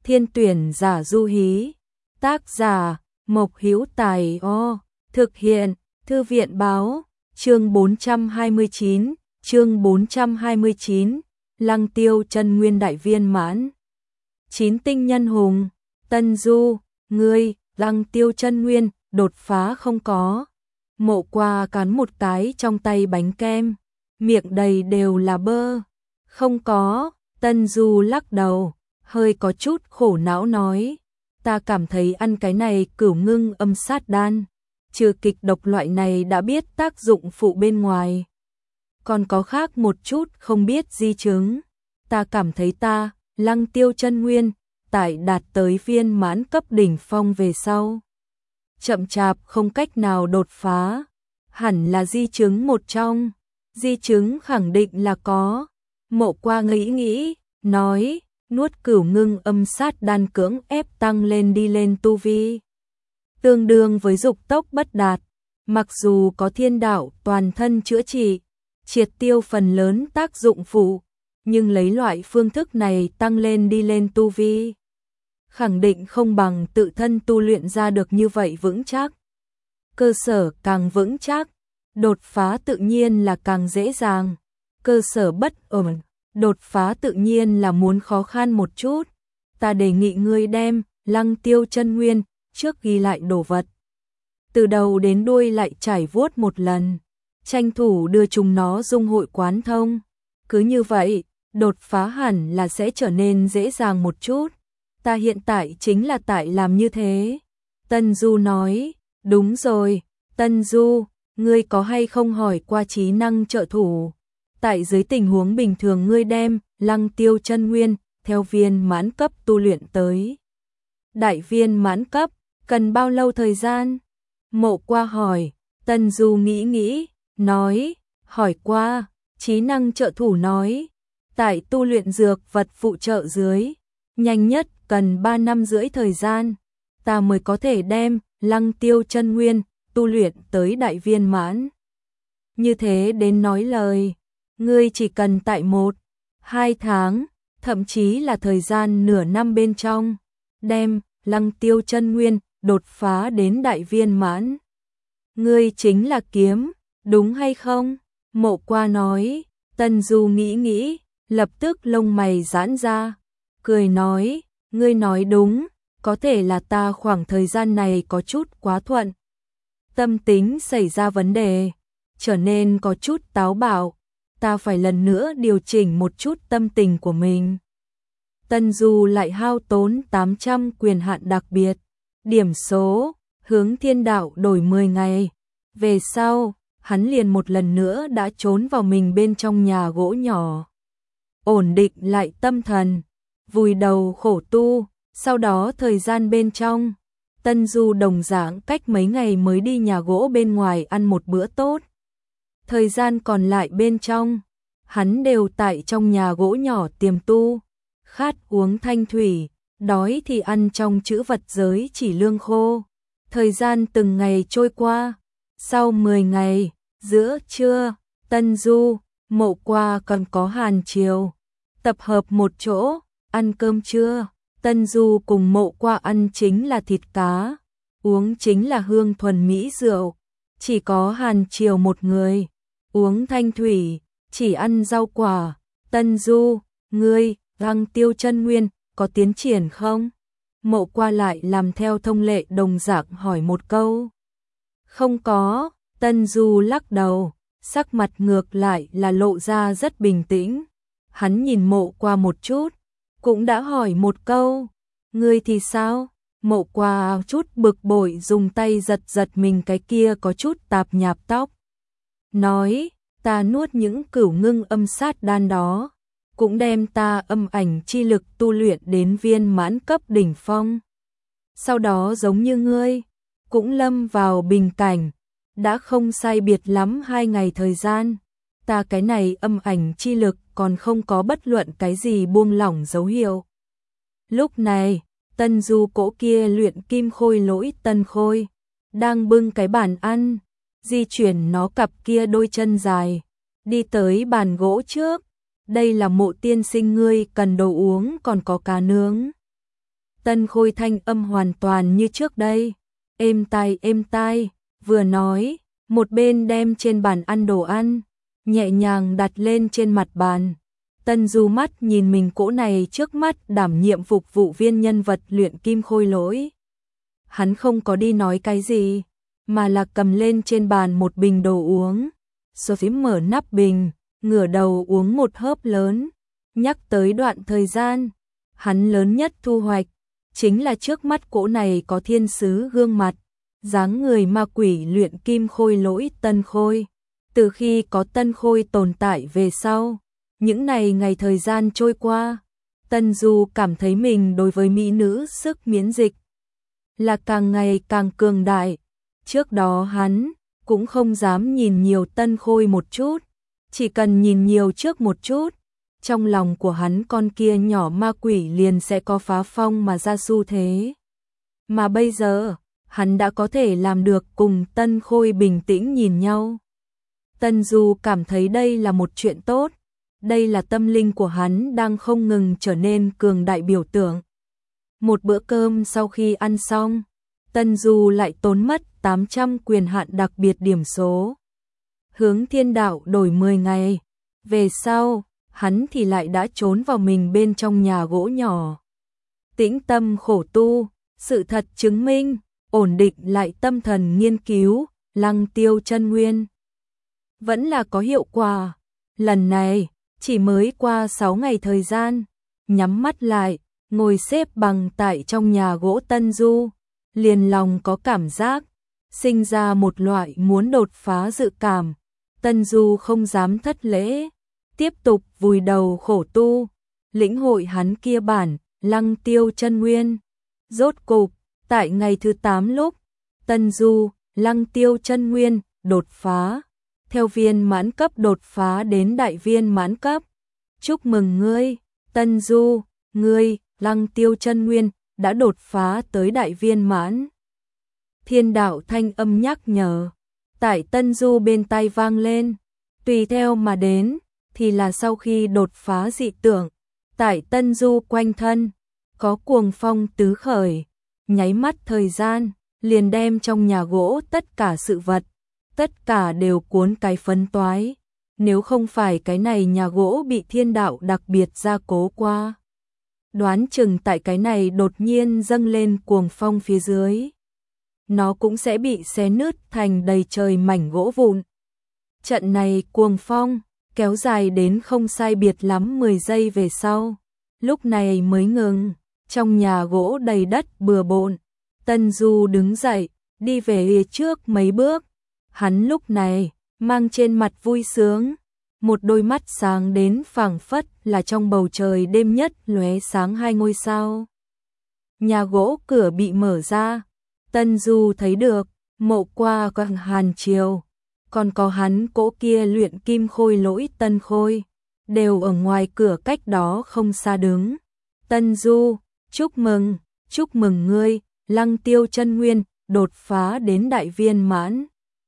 Thiên tuyển giả du hí. Tác giả Mộc Hữu Tài. Thực hiện Thư viện báo. Chương 429, Lăng Tiêu chân nguyên đại viên mãn. 9 tinh nhân hùng. Tân Du, ngươi, Lăng Tiêu chân nguyên, đột phá không có. Mộ Qua cắn một cái trong tay bánh kem, miệng đầy đều là bơ. Không có. Tân Du lắc đầu, hơi có chút khổ não nói, ta cảm thấy ăn cái này Cửu Ngưng Âm Sát Đan, trừ kịch độc loại này đã biết tác dụng phụ bên ngoài, còn có khác một chút không biết di chứng. Ta cảm thấy ta, Lăng Tiêu chân nguyên, tại đạt tới viên mãn cấp đỉnh phong về sau, chậm chạp không cách nào đột phá, hẳn là di chứng một trong. Di chứng khẳng định là có. Mộ Qua nghĩ, nói, nuốt Cửu Ngưng Âm Sát Đan cưỡng ép tăng lên đi lên tu vi, tương đương với dục tốc bất đạt. Mặc dù có thiên đạo toàn thân chữa trị, triệt tiêu phần lớn tác dụng phụ, nhưng lấy loại phương thức này tăng lên đi lên tu vi, khẳng định không bằng tự thân tu luyện ra được như vậy vững chắc. Cơ sở càng vững chắc, đột phá tự nhiên là càng dễ dàng. Cơ sở bất ổn, đột phá tự nhiên là muốn khó khăn một chút. Ta đề nghị ngươi đem Lăng Tiêu chân nguyên trước ghi lại đồ vật, từ đầu đến đuôi lại trải vuốt một lần, tranh thủ đưa chúng nó dung hội quán thông. Cứ như vậy, đột phá hẳn là sẽ trở nên dễ dàng một chút. Ta hiện tại chính là tại làm như thế. Tân Du nói, đúng rồi, Tân Du, ngươi có hay không hỏi qua trí năng trợ thủ? Tại dưới tình huống bình thường ngươi đem Lăng Tiêu chân nguyên theo viên mãn cấp tu luyện tới đại viên mãn cấp, cần bao lâu thời gian? Mộ Qua hỏi. Tân Du nghĩ, nói, hỏi qua. Trí năng trợ thủ nói, tại tu luyện dược vật phụ trợ dưới, nhanh nhất cần 3 năm rưỡi thời gian, ta mới có thể đem Lăng Tiêu chân nguyên tu luyện tới đại viên mãn. Như thế đến nói lời, ngươi chỉ cần tại 1-2 tháng, thậm chí là thời gian nửa năm bên trong, đem Lăng Tiêu chân nguyên đột phá đến đại viên mãn. Ngươi chính là kiếm, đúng hay không? Mộ Qua nói. Tân Du nghĩ, lập tức lông mày giãn ra, cười nói, ngươi nói đúng, có thể là ta khoảng thời gian này có chút quá thuận, tâm tính xảy ra vấn đề, trở nên có chút táo bạo, ta phải lần nữa điều chỉnh một chút tâm tình của mình. Tân Du lại hao tốn 800 quyền hạn đặc biệt, điểm số, hướng thiên đạo đổi 10 ngày. Về sau, hắn liền một lần nữa đã trốn vào mình bên trong nhà gỗ nhỏ, ổn định lại tâm thần, vùi đầu khổ tu. Sau đó thời gian bên trong, Tân Du đồng dạng cách mấy ngày mới đi nhà gỗ bên ngoài ăn một bữa tốt. Thời gian còn lại bên trong, hắn đều tại trong nhà gỗ nhỏ tiềm tu, khát uống thanh thủy, đói thì ăn trong trữ vật giới chỉ lương khô. Thời gian từng ngày trôi qua, sau 10 ngày, giữa trưa, Tân Du, Mộ Qua còn có Hàn Triều tập hợp một chỗ, ăn cơm trưa. Tân Du cùng Mộ Qua ăn chính là thịt cá, uống chính là hương thuần mỹ rượu. Chỉ có Hàn Triều một người, uống thanh thủy, chỉ ăn rau quả. Tân Du, ngươi, Lăng Tiêu chân nguyên, có tiến triển không? Mộ Qua lại làm theo thông lệ đồng dạng hỏi một câu. Không có. Tân Du lắc đầu, sắc mặt ngược lại là lộ ra rất bình tĩnh. Hắn nhìn Mộ Qua một chút, cũng đã hỏi một câu, ngươi thì sao? Mộ Qua chút bực bội dùng tay giật mình cái kia có chút tạp nhạp tóc. Nói, ta nuốt những Cửu Ngưng Âm Sát Đan đó, cũng đem ta âm ảnh chi lực tu luyện đến viên mãn cấp đỉnh phong. Sau đó giống như ngươi, cũng lâm vào bình cảnh, đã không sai biệt lắm 2 ngày thời gian. Ta cái này âm ảnh chi lực còn không có bất luận cái gì buông lỏng dấu hiệu. Lúc này, Tân Du cỗ kia luyện kim khôi lỗi Tân Khôi, đang bưng cái bàn ăn, di chuyển nó cặp kia đôi chân dài, đi tới bàn gỗ trước. Đây là Mộ tiên sinh ngươi cần đồ uống còn có cá nướng. Tân Khôi thanh âm hoàn toàn như trước đây, êm tai, vừa nói, một bên đem trên bàn ăn đồ ăn, nhẹ nhàng đặt lên trên mặt bàn. Tân Du mắt nhìn mình cỗ này trước mắt đảm nhiệm phục vụ viên nhân vật luyện kim khôi lỗi. Hắn không có đi nói cái gì, mà là cầm lên trên bàn một bình đồ uống. Sophie mở nắp bình, ngửa đầu uống một hớp lớn, nhắc tới đoạn thời gian, hắn lớn nhất thu hoạch, chính là trước mắt cỗ này có thiên sứ gương mặt, dáng người ma quỷ luyện kim khôi lỗi Tân Khôi. Từ khi có Tân Khôi tồn tại về sau, những ngày thời gian trôi qua, Tân Du cảm thấy mình đối với mỹ nữ sức miễn dịch là càng ngày càng cường đại. Trước đó hắn cũng không dám nhìn nhiều Tân Khôi một chút, chỉ cần nhìn nhiều trước một chút, trong lòng của hắn con kia nhỏ ma quỷ liền sẽ có phá phong mà ra xu thế. Mà bây giờ, hắn đã có thể làm được cùng Tân Khôi bình tĩnh nhìn nhau. Tân Du cảm thấy đây là một chuyện tốt, đây là tâm linh của hắn đang không ngừng trở nên cường đại biểu tượng. Một bữa cơm sau khi ăn xong, Tân Du lại tốn mất 800 quyền hạn đặc biệt điểm số. Hướng Thiên Đạo đổi 10 ngày, về sau, hắn thì lại đã trốn vào mình bên trong nhà gỗ nhỏ. Tĩnh tâm khổ tu, sự thật chứng minh, ổn định lại tâm thần nghiên cứu, Lăng Tiêu chân nguyên. Vẫn là có hiệu quả. Lần này, chỉ mới qua 6 ngày thời gian, nhắm mắt lại, ngồi xếp bằng tại trong nhà gỗ Tân Du, liền lòng có cảm giác, sinh ra một loại muốn đột phá dự cảm. Tân Du không dám thất lễ, tiếp tục vùi đầu khổ tu, lĩnh hội hắn kia bản, Lăng Tiêu chân nguyên. Rốt cục, tại ngày thứ 8 lúc, Tân Du, Lăng Tiêu chân nguyên, đột phá. Theo viên mãn cấp đột phá đến đại viên mãn cấp. Chúc mừng ngươi, Tân Du, ngươi, Lăng Tiêu chân nguyên, đã đột phá tới đại viên mãn. Thiên Đạo thanh âm nhắc nhở, tại Tân Du bên tai vang lên, tùy theo mà đến, thì là sau khi đột phá dị tưởng, tại Tân Du quanh thân, có cuồng phong tứ khởi, nháy mắt thời gian, liền đem trong nhà gỗ tất cả sự vật, tất cả đều cuốn cái phấn toái. Nếu không phải cái này nhà gỗ bị Thiên Đạo đặc biệt gia cố qua, đoán chừng tại cái này đột nhiên dâng lên cuồng phong phía dưới, nó cũng sẽ bị xé nứt thành đầy trời mảnh gỗ vụn. Trận này cuồng phong kéo dài đến không sai biệt lắm 10 giây về sau, lúc này mới ngừng. Trong nhà gỗ đầy đất bừa bộn, Tân Du đứng dậy, đi về phía trước mấy bước. Hắn lúc này mang trên mặt vui sướng, một đôi mắt sáng đến phảng phất là trong bầu trời đêm nhất lóe sáng 2 ngôi sao. Nhà gỗ cửa bị mở ra, Tân Du thấy được Mộ Qua và Hàn Triều, còn có hắn cỗ kia luyện kim khôi lỗi Tân Khôi, đều ở ngoài cửa cách đó không xa đứng. Tân Du, chúc mừng ngươi, Lăng Tiêu chân nguyên, đột phá đến đại viên mãn.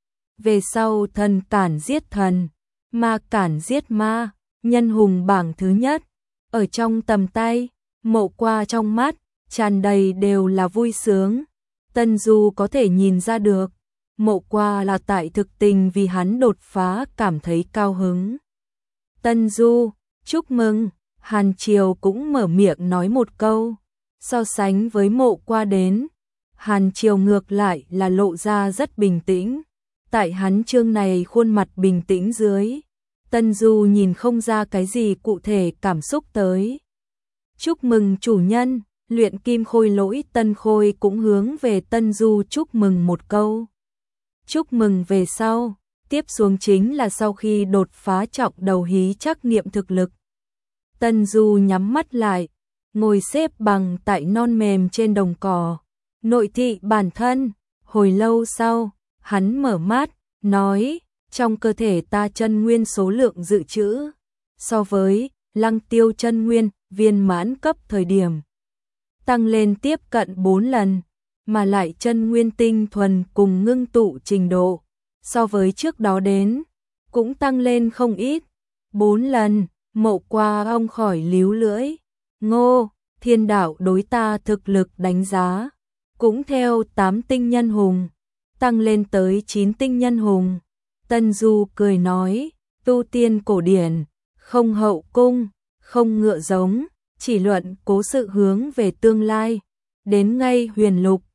Về sau thần cản giết thần, ma cản giết ma, nhân hùng bảng thứ nhất, ở trong tầm tay. Mộ Qua trong mắt tràn đầy đều là vui sướng. Tân Du có thể nhìn ra được, Mộ Qua là tại thực tình vì hắn đột phá cảm thấy cao hứng. Tân Du, chúc mừng. Hàn Triều cũng mở miệng nói một câu. So sánh với Mộ Qua đến, Hàn Triều ngược lại là lộ ra rất bình tĩnh. Tại hắn chương này khuôn mặt bình tĩnh dưới, Tân Du nhìn không ra cái gì cụ thể cảm xúc tới. Chúc mừng chủ nhân, luyện kim khôi lỗi Tân Khôi cũng hướng về Tân Du chúc mừng một câu. Chúc mừng về sau, tiếp xuống chính là sau khi đột phá trọng đầu hí trắc nghiệm thực lực. Tân Du nhắm mắt lại, ngồi xếp bằng tại non mềm trên đồng cỏ, nội thị bản thân. Hồi lâu sau, hắn mở mắt, nói, trong cơ thể ta chân nguyên số lượng dự trữ, so với Lăng Tiêu chân nguyên viên mãn cấp thời điểm, tăng lên tiếp cận 4 lần, mà lại chân nguyên tinh thuần cùng ngưng tụ trình độ, so với trước đó đến, cũng tăng lên không ít, 4 lần. Mộ Qua ông khỏi líu lưỡi, ngô, thiên đạo đối ta thực lực đánh giá, cũng theo 8 tinh nhân hùng, tăng lên tới 9 tinh nhân hùng. Tân Du cười nói, tu tiên cổ điển, không hậu cung, không ngựa giống, chỉ luận cố sự hướng về tương lai. Đến ngay huyền lục,